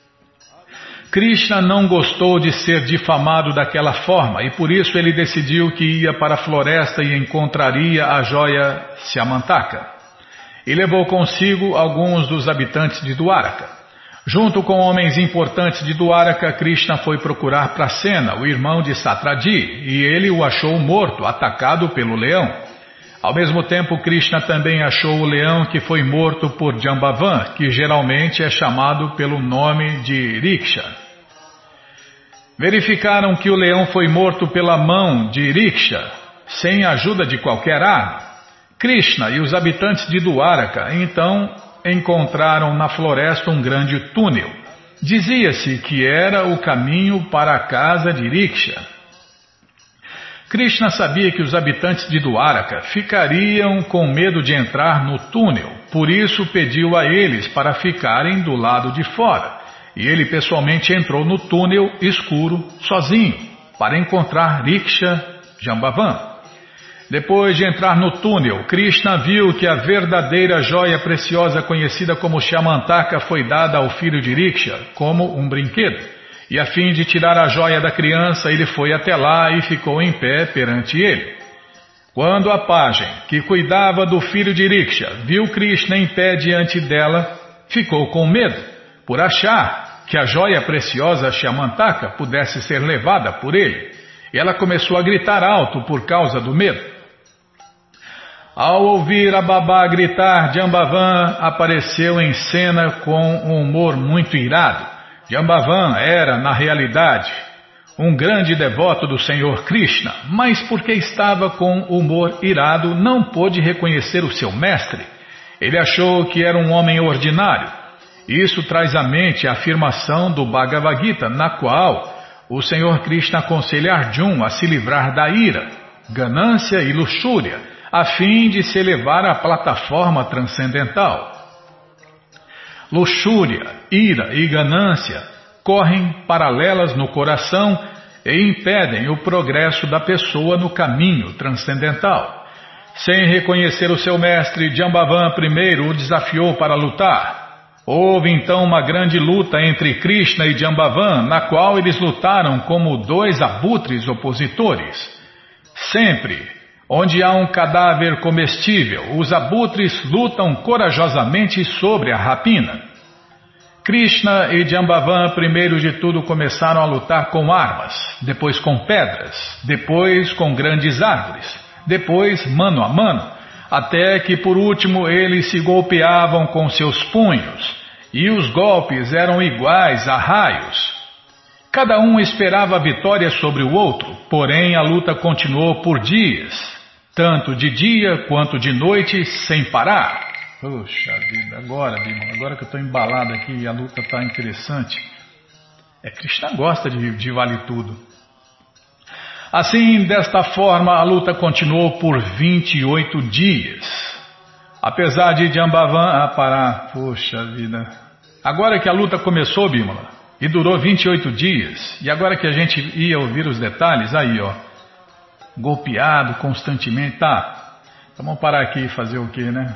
Krishna não gostou de ser difamado daquela forma e por isso ele decidiu que ia para a floresta e encontraria a joia Shyamantaka. e levou consigo alguns dos habitantes de Dwaraka. Junto com homens importantes de Dwaraka, Krishna foi procurar Pracena, o irmão de Satradi, e ele o achou morto, atacado pelo leão. Ao mesmo tempo, Krishna também achou o leão que foi morto por Jambavan, que geralmente é chamado pelo nome de Riksha. Verificaram que o leão foi morto pela mão de Riksha, sem a ajuda de qualquer arma. Krishna e os habitantes de Dwaraka, então, encontraram na floresta um grande túnel. Dizia-se que era o caminho para a casa de Riksha. Krishna sabia que os habitantes de Dwaraka ficariam com medo de entrar no túnel, por isso pediu a eles para ficarem do lado de fora. E ele pessoalmente entrou no túnel escuro, sozinho, para encontrar Riksha Jambavan. Depois de entrar no túnel, Krishna viu que a verdadeira joia preciosa conhecida como Shyamantaka foi dada ao filho de Riksha como um brinquedo. E a fim de tirar a joia da criança, ele foi até lá e ficou em pé perante ele. Quando a pajem, que cuidava do filho de Riksha, viu Krishna em pé diante dela, ficou com medo, por achar que a joia preciosa Shyamantaka pudesse ser levada por ele. E ela começou a gritar alto por causa do medo. Ao ouvir a babá gritar, Jambavan apareceu em cena com um humor muito irado. Jambavan era, na realidade, um grande devoto do Senhor Krishna, mas porque estava com humor irado, não pôde reconhecer o seu mestre. Ele achou que era um homem ordinário. Isso traz à mente a afirmação do Bhagavad Gita, na qual o Senhor Krishna aconselha Arjuna a se livrar da ira, ganância e luxúria, a fim de se elevar à plataforma transcendental. Luxúria, ira e ganância correm paralelas no coração e impedem o progresso da pessoa no caminho transcendental. Sem reconhecer o seu mestre, Jambavan primeiro o desafiou para lutar. Houve então uma grande luta entre Krishna e Jambavan, na qual eles lutaram como dois abutres opositores. Sempre onde há um cadáver comestível, os abutres lutam corajosamente sobre a rapina. Krishna e Jambavan, primeiro de tudo, começaram a lutar com armas, depois com pedras, depois com grandes árvores, depois mano a mano, até que por último eles se golpeavam com seus punhos, e os golpes eram iguais a raios. Cada um esperava a vitória sobre o outro, porém a luta continuou por dias, tanto de dia quanto de noite, sem parar. Poxa vida, agora, Bima, agora que eu estou embalado aqui e a luta está interessante. É, Krishna gosta de, de vale tudo. Assim, desta forma, a luta continuou por vinte e oito dias. Apesar de Jambavan ah, parar, poxa vida. Agora que a luta começou, Bimala, e durou vinte e oito dias, e agora que a gente ia ouvir os detalhes, aí ó, golpeado constantemente, tá, então vamos parar aqui e fazer o que, né?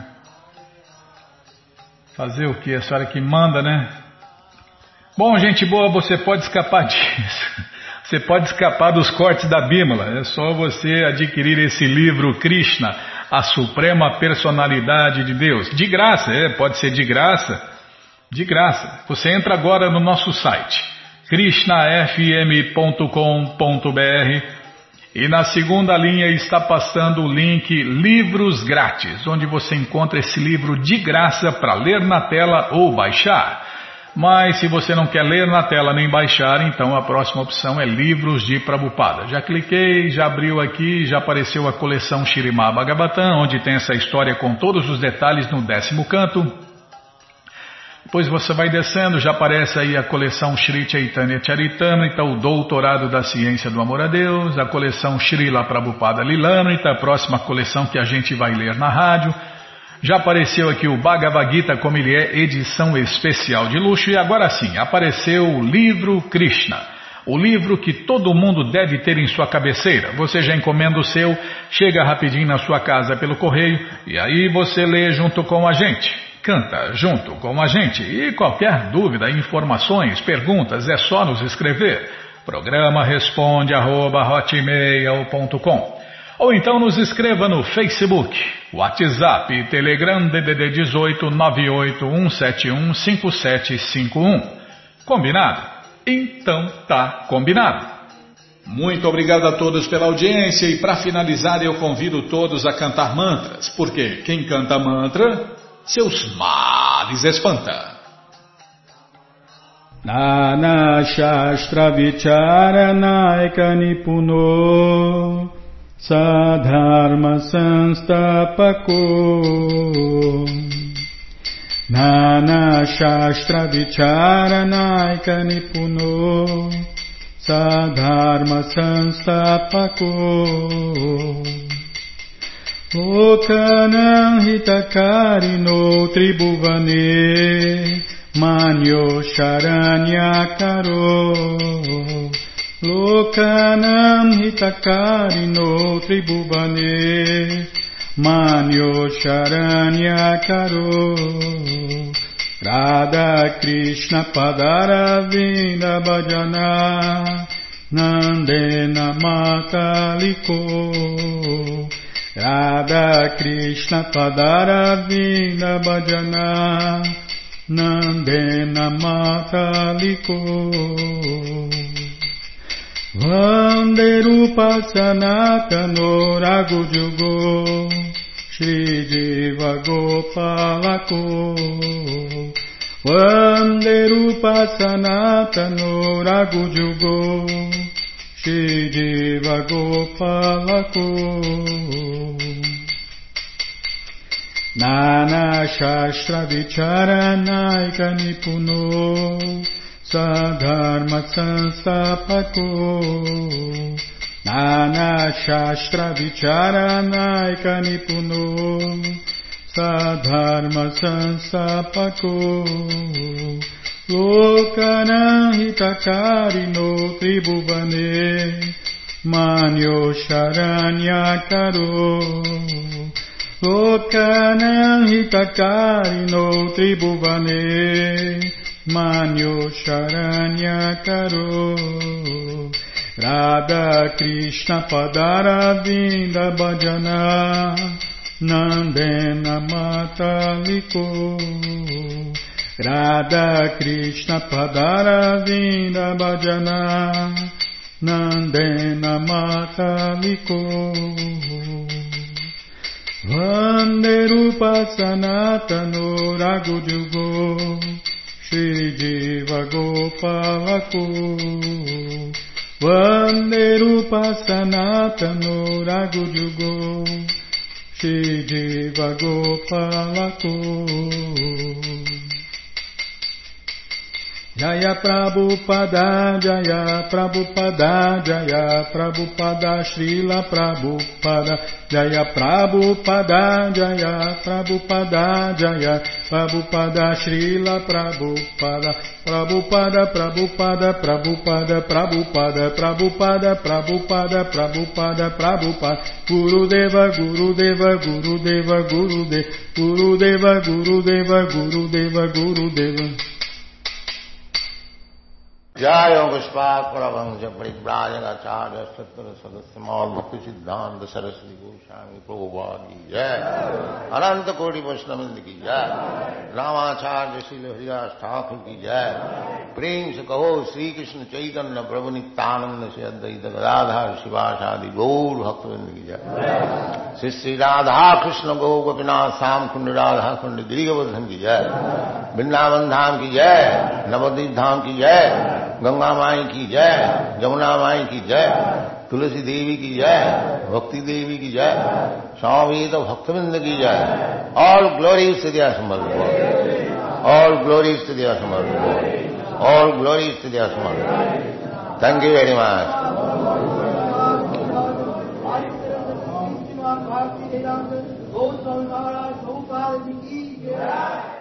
Fazer o que? A senhora que manda, né? Bom, gente boa, você pode escapar disso. Você pode escapar dos cortes da Bímola. É só você adquirir esse livro Krishna, a Suprema Personalidade de Deus. De graça, é, pode ser de graça. De graça. Você entra agora no nosso site, krishna f m ponto com ponto b r, e na segunda linha está passando o link Livros Grátis, onde você encontra esse livro de graça para ler na tela ou baixar. Mas se você não quer ler na tela nem baixar, então a próxima opção é Livros de Prabhupada. Já cliquei, já abriu aqui, já apareceu a coleção Śrīmad Bhagavatam, onde tem essa história com todos os detalhes no décimo canto. Depois você vai descendo, já aparece aí a coleção Shri Chaitanya Charitamrita, o Doutorado da Ciência do Amor a Deus, a coleção Srila Prabhupada Lilamrita, a próxima coleção que a gente vai ler na rádio. Já apareceu aqui o Bhagavad Gita, como ele é, edição especial de luxo, e agora sim, apareceu o livro Krishna, o livro que todo mundo deve ter em sua cabeceira. Você já encomenda o seu, chega rapidinho na sua casa pelo correio, e aí você lê junto com a gente. Canta junto com a gente, e qualquer dúvida, informações, perguntas, é só nos escrever. Programa responde arroba hotmail ponto com. Ou então nos escreva no Facebook, WhatsApp e Telegram D D D dezoito nove oito um sete um cinco sete cinco um. Combinado? Então tá combinado. Muito obrigado a todos pela audiência e para finalizar eu convido todos a cantar mantras, porque quem canta mantra, seus males espanta. Nana Shastra Vicharanaika Nipuno Sadharma Sanstapako Nana Shastra Vicharanaika Nipuno Sadharma Sanstapako Lokanam Hitakarino Tribhuvane Manyo Sharanyakaro Lokanam Hitakarino Tribhuvane Manyo Sharanyakaro Radha Krishna Padaravinda Bhajana Nandena Mataliko Radha Krishna Padaravinda Bhajana Nandena Mataliko Vande Rupa Sanatano Raghujugo Shri Jiva Gopalako Vande Rupa Sanatano Raghujugo Shri Jiva Gopalako Nana Shastra Vicharanaika Nipuno Sadharma Sanstapako Nana Shastra Vicharanaika Nipuno Sadharma Sanstapako Lokana Hitakarino Tribhuvane Manyo Sharanyakaro Lokana Hitakarino Tribhuvane Manyo Sharanyakaro Radha Krishna Padaravinda Bhajana Nandena Mataliko Radha Krishna Padaravinda Bhajana Nandena Mataliko Vande Rupa Sanatano Raghujugo Shri Jiva Gopalako Vande Rupa Sanatano Raghujugo Shri Jiva Gopalako Jaya Prabhupada, Jaya Prabhupada, Jaya Prabhupada, Srila Prabhupada, Jaya Prabhupada, Jaya Prabhupada, Jaya Prabhupada, Srila Prabhupada, Prabhupada, Prabhupada, Prabhupada, Prabhupada, Prabhupada, Prabhupada, Prabhupada, Prabhupada, Gurudeva, Gurudeva, Gurudeva, Gurudeva, Gurudeva, Gurudeva, Gurudeva, Gurudeva. Jaya Pushpa Paramahansa Parivrajanacharya Sattva Sadasyamal Bhakti Siddhanta Saraswati Goswami Prabhupada ki Jai Ananta Koti Vaishnavindra ki Jai Ramacharya Srila Haridas Thakur ki Jai Prem se kaho Sri Krishna Chaitanya Prabhu Nityananda se Advaita Gadadhar Shivasadi Gaur Bhaktivinoda ki Jai Sri Sri Radha Krishna Go Gopinath Sam Kund Radha Kund Girigavardhan ki Jai Vrindavan Dham ki Jai Navadvip Dham ki Jai Ganga माई की जय जमुना माई की जय तुलसी देवी की जय भक्ति देवी की जय स्वामी तो भक्तविंद की जय ऑल ग्लोरीज टू दिया समर्थ ऑल ग्लोरीज टू दिया समर्थ ऑल ग्लोरीज टू दिया समर्थ थैंक यू वेरी मच